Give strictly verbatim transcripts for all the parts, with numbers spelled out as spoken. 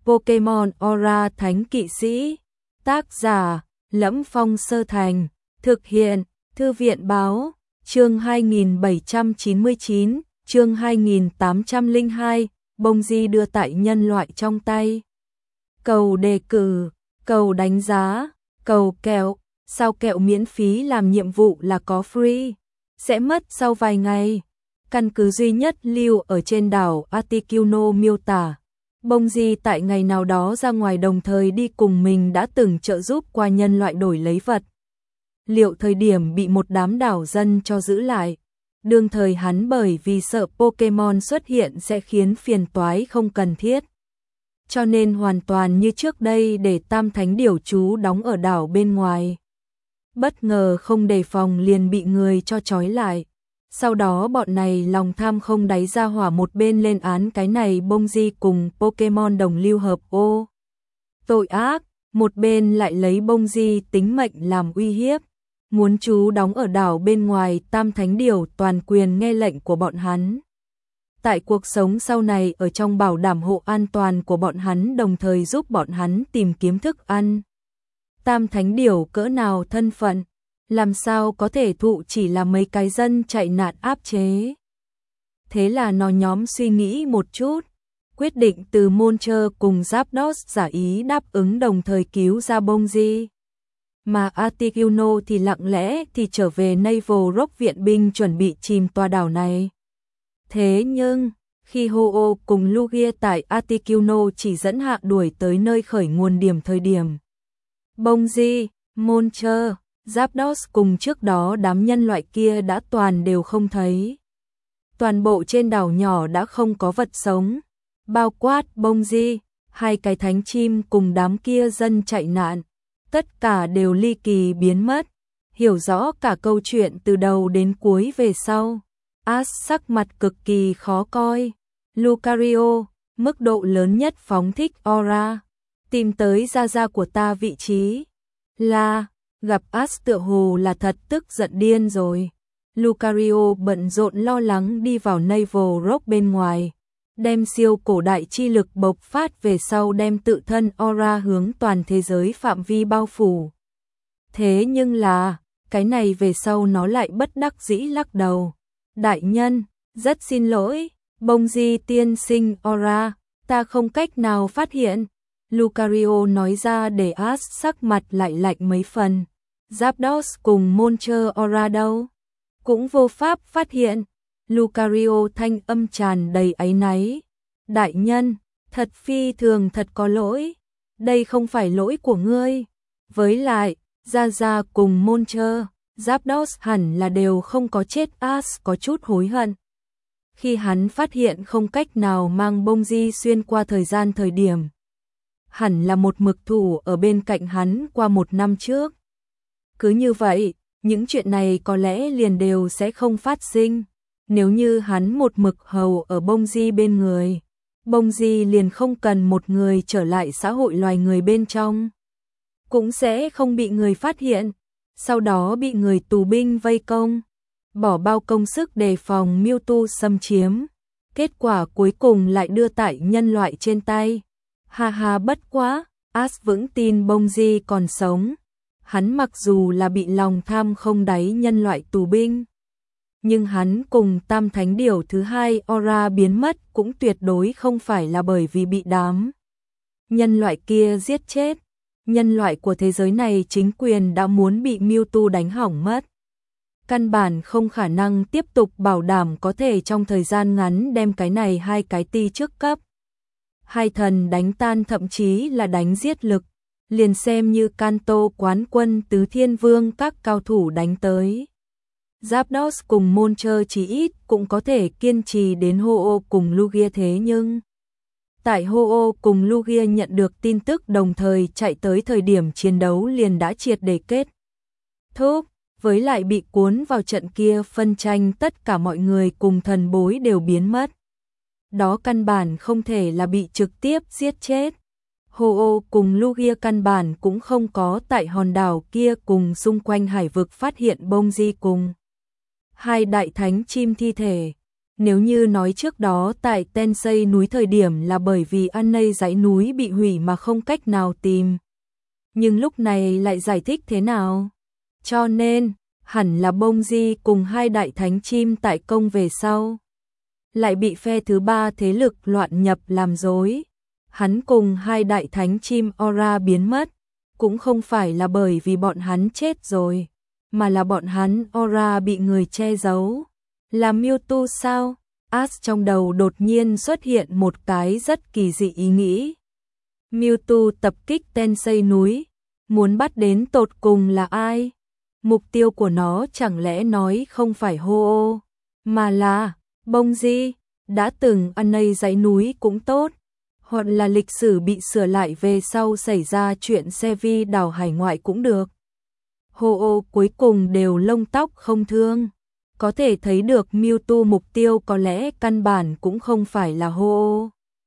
Pokemon Aura Thánh Kỵ Sĩ. Tác giả: Lẫm Phong Sơ Thành. Thực hiện: Thư viện báo. Chương hai nghìn bảy trăm chín mươi chín, chương hai nghìn tám trăm lẻ hai, bông di đưa tại nhân loại trong tay. Cầu đề cử, cầu đánh giá, cầu kẹo, sao kẹo miễn phí làm nhiệm vụ là có free, sẽ mất sau vài ngày. Căn cứ duy nhất lưu ở trên đảo Articuno miêu tả, bông di tại ngày nào đó ra ngoài đồng thời đi cùng mình đã từng trợ giúp qua nhân loại đổi lấy vật liệu thời điểm bị một đám đảo dân cho giữ lại. Đương thời hắn bởi vì sợ Pokemon xuất hiện sẽ khiến phiền toái không cần thiết, cho nên hoàn toàn như trước đây để Tam Thánh Điểu trú đóng ở đảo bên ngoài. Bất ngờ không đề phòng liền bị người cho trói lại. Sau đó bọn này lòng tham không đáy ra hỏa một bên lên án cái này bông di cùng Pokemon đồng lưu hợp ô tội ác, một bên lại lấy bông di tính mệnh làm uy hiếp, muốn trú đóng ở đảo bên ngoài. Tam Thánh Điểu toàn quyền nghe lệnh của bọn hắn. Tại cuộc sống sau này ở trong bảo đảm hộ an toàn của bọn hắn, đồng thời giúp bọn hắn tìm kiếm thức ăn. Tam Thánh Điểu cỡ nào thân phận, làm sao có thể thụ chỉ là mấy cái dân chạy nạn áp chế. Thế là nó nhóm suy nghĩ một chút, quyết định từ Moltres cùng Zapdos giả ý đáp ứng đồng thời cứu ra bông di. Mà Articuno thì lặng lẽ thì trở về Naval Rock viện binh chuẩn bị chìm tòa đảo này. Thế nhưng, khi Ho-Oh cùng Lugia tại Articuno chỉ dẫn hạ đuổi tới nơi khởi nguồn điểm thời điểm, bông di, Moltres, Zapdos cùng trước đó đám nhân loại kia đã toàn đều không thấy. Toàn bộ trên đảo nhỏ đã không có vật sống, bao quát bông di, hai cái thánh chim cùng đám kia dân chạy nạn, tất cả đều ly kỳ biến mất. Hiểu rõ cả câu chuyện từ đầu đến cuối về sau, Ash sắc mặt cực kỳ khó coi. Lucario, mức độ lớn nhất phóng thích aura, tìm tới gia gia của ta vị trí. Là, gặp Ash tựa hồ là thật tức giận điên rồi. Lucario bận rộn lo lắng đi vào Naval Rock bên ngoài, đem siêu cổ đại chi lực bộc phát về sau đem tự thân aura hướng toàn thế giới phạm vi bao phủ. Thế nhưng là, cái này về sau nó lại bất đắc dĩ lắc đầu. Đại nhân, rất xin lỗi, bông di tiên sinh aura, ta không cách nào phát hiện. Lucario nói ra để Ash sắc mặt lại lạnh mấy phần. Zapdos cùng Moltres aura đâu? Cũng vô pháp phát hiện. Lucario thanh âm tràn đầy áy náy. Đại nhân, thật phi thường thật có lỗi. Đây không phải lỗi của ngươi. Với lại, Gia Gia cùng Moltres, Zapdos hẳn là đều không có chết. Ash có chút hối hận. Khi hắn phát hiện không cách nào mang bông di xuyên qua thời gian thời điểm, hẳn là một mực thủ ở bên cạnh hắn qua một năm trước. Cứ như vậy, những chuyện này có lẽ liền đều sẽ không phát sinh. Nếu như hắn một mực hầu ở bông di bên người, bông di liền không cần một người trở lại xã hội loài người bên trong, cũng sẽ không bị người phát hiện, sau đó bị người tù binh vây công, bỏ bao công sức đề phòng Mewtwo xâm chiếm, kết quả cuối cùng lại đưa tại nhân loại trên tay. Ha ha, bất quá, Ash vững tin bông di còn sống. Hắn mặc dù là bị lòng tham không đáy nhân loại tù binh, nhưng hắn cùng Tam Thánh Điểu thứ hai aura biến mất cũng tuyệt đối không phải là bởi vì bị đám nhân loại kia giết chết. Nhân loại của thế giới này chính quyền đã muốn bị Mewtwo đánh hỏng mất. Căn bản không khả năng tiếp tục bảo đảm có thể trong thời gian ngắn đem cái này hai cái ti trước cấp hai thần đánh tan, thậm chí là đánh giết lực. Liền xem như Kanto quán quân tứ thiên vương các cao thủ đánh tới, Zapdos cùng Moltres chỉ ít cũng có thể kiên trì đến Ho-Oh cùng Lugia. Thế nhưng tại Ho-Oh cùng Lugia nhận được tin tức đồng thời chạy tới thời điểm chiến đấu liền đã triệt để kết thúc, với lại bị cuốn vào trận kia phân tranh tất cả mọi người cùng thần bối đều biến mất. Đó căn bản không thể là bị trực tiếp giết chết. Ho-Oh cùng Lugia căn bản cũng không có tại hòn đảo kia cùng xung quanh hải vực phát hiện bông di cùng hai đại thánh chim thi thể. Nếu như nói trước đó tại Tensei núi thời điểm là bởi vì Anei dãy núi bị hủy mà không cách nào tìm. Nhưng lúc này lại giải thích thế nào? Cho nên, hẳn là Bông Di cùng hai đại thánh chim tại công về sau. Lại bị phe thứ ba thế lực loạn nhập làm dối. Hắn cùng hai đại thánh chim Aura biến mất. Cũng không phải là bởi vì bọn hắn chết rồi, mà là bọn hắn Aura bị người che giấu. Là Mewtwo sao? Ash trong đầu đột nhiên xuất hiện một cái rất kỳ dị ý nghĩ. Mewtwo tập kích Tensei núi, muốn bắt đến tột cùng là ai? Mục tiêu của nó chẳng lẽ nói không phải Ho-Oh, mà là Bông Di, đã từng Anei dãy núi cũng tốt, hoặc là lịch sử bị sửa lại về sau xảy ra chuyện xe vi đảo hải ngoại cũng được. Ho-Oh cuối cùng đều lông tóc không thương. Có thể thấy được Mewtwo mục tiêu có lẽ căn bản cũng không phải là Ho-Oh.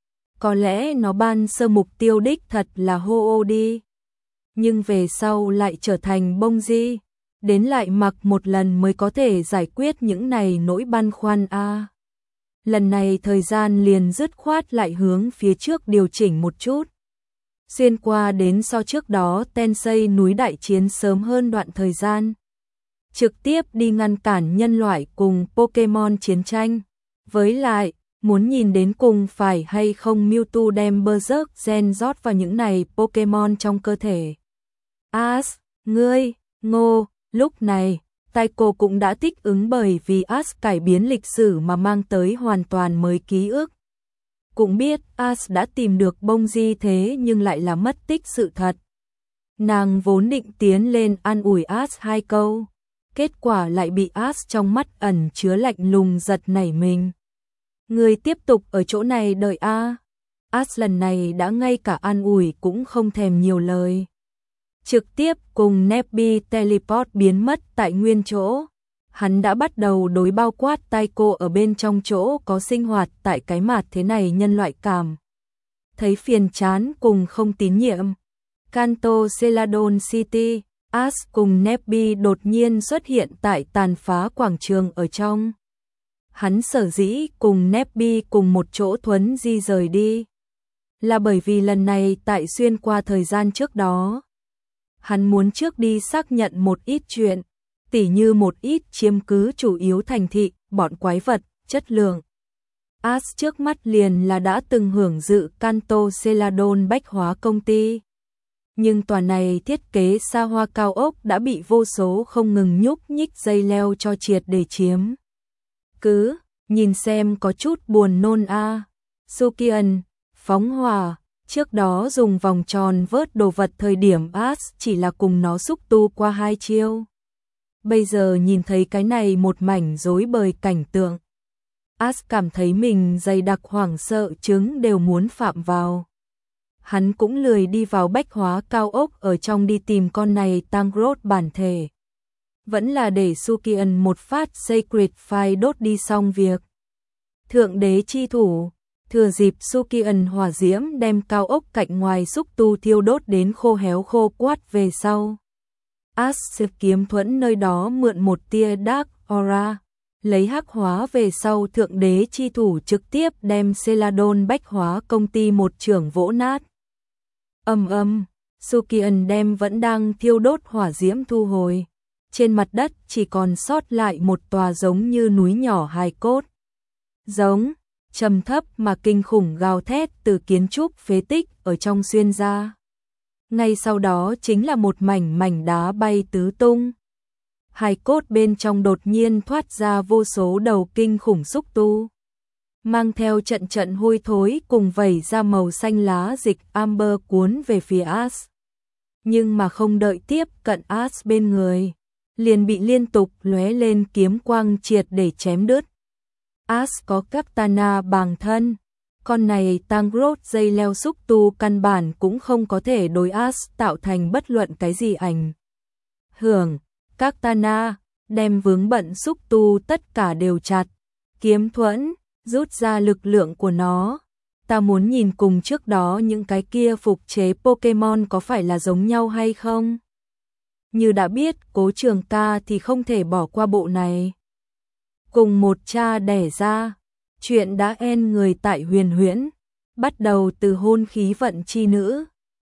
Có lẽ nó ban sơ mục tiêu đích thật là Ho-Oh đi. Nhưng về sau lại trở thành Bông Di. Đến lại mặc một lần mới có thể giải quyết những này nỗi băn khoăn a. À. Lần này thời gian liền dứt khoát lại hướng phía trước điều chỉnh một chút. Xuyên qua đến so trước đó Tensei núi đại chiến sớm hơn đoạn thời gian. Trực tiếp đi ngăn cản nhân loại cùng Pokemon chiến tranh. Với lại, muốn nhìn đến cùng phải hay không Mewtwo đem Berserk Gen rót vào những này Pokemon trong cơ thể. Ash, ngươi, ngô, lúc này, Taiko cũng đã thích ứng bởi vì Ash cải biến lịch sử mà mang tới hoàn toàn mới ký ức. Cũng biết Ash đã tìm được Bông Di thế nhưng lại là mất tích sự thật. Nàng vốn định tiến lên an ủi Ash hai câu. Kết quả lại bị Ash trong mắt ẩn chứa lạnh lùng giật nảy mình. Người tiếp tục ở chỗ này đợi a. Ash lần này đã ngay cả an ủi cũng không thèm nhiều lời. Trực tiếp cùng Nebby teleport biến mất tại nguyên chỗ. Hắn đã bắt đầu đối bao quát Taiko ở bên trong chỗ có sinh hoạt tại cái mặt thế này nhân loại cảm. Thấy phiền chán cùng không tín nhiệm. Kanto Celadon City. Ash cùng Nebby đột nhiên xuất hiện tại tàn phá quảng trường ở trong. Hắn sở dĩ cùng Nebby cùng một chỗ thuấn di rời đi. Là bởi vì lần này tại xuyên qua thời gian trước đó. Hắn muốn trước đi xác nhận một ít chuyện, tỉ như một ít chiếm cứ chủ yếu thành thị, bọn quái vật, chất lượng. Ash trước mắt liền là đã từng hưởng dự Kanto Celadon bách hóa công ty. Nhưng tòa này thiết kế xa hoa cao ốc đã bị vô số không ngừng nhúc nhích dây leo cho triệt để chiếm. Cứ, nhìn xem có chút buồn nôn a. À. Sukian, phóng hỏa, trước đó dùng vòng tròn vớt đồ vật thời điểm Ash chỉ là cùng nó xúc tu qua hai chiêu. Bây giờ nhìn thấy cái này một mảnh rối bời cảnh tượng. Ash cảm thấy mình dày đặc hoảng sợ trứng đều muốn phạm vào. Hắn cũng lười đi vào bách hóa cao ốc ở trong đi tìm con này Tangrowth bản thể. Vẫn là để Sukian một phát Sacred Fire đốt đi xong việc. Thượng đế chi thủ, thừa dịp Sukian hỏa diễm đem cao ốc cạnh ngoài xúc tu thiêu đốt đến khô héo khô quát về sau. Ash kiếm thuẫn nơi đó mượn một tia Dark Aura. Lấy hắc hóa về sau thượng đế chi thủ trực tiếp đem Celadon bách hóa công ty một trưởng vỗ nát. Âm âm, Sukian đem vẫn đang thiêu đốt hỏa diễm thu hồi. Trên mặt đất chỉ còn sót lại một tòa giống như núi nhỏ hài cốt. Giống, trầm thấp mà kinh khủng gào thét từ kiến trúc phế tích ở trong xuyên ra. Ngay sau đó chính là một mảnh mảnh đá bay tứ tung. Hài cốt bên trong đột nhiên thoát ra vô số đầu kinh khủng xúc tu. Mang theo trận trận hôi thối cùng vẩy ra màu xanh lá dịch amber cuốn về phía Ash. Nhưng mà không đợi tiếp cận Ash bên người, liền bị liên tục lóe lên kiếm quang triệt để chém đứt. Ash có katana bằng thân, con này Tangrowth dây leo xúc tu căn bản cũng không có thể đối Ash tạo thành bất luận cái gì ảnh hưởng. Katana đem vướng bận xúc tu tất cả đều chặt, kiếm thuẫn rút ra lực lượng của nó. Ta muốn nhìn cùng trước đó những cái kia phục chế Pokemon có phải là giống nhau hay không? Như đã biết Cố Trường Ca thì không thể bỏ qua bộ này. cùng một cha đẻ ra. Chuyện đã en người tại Huyền Huyễn, bắt đầu từ hôn khí vận chi nữ,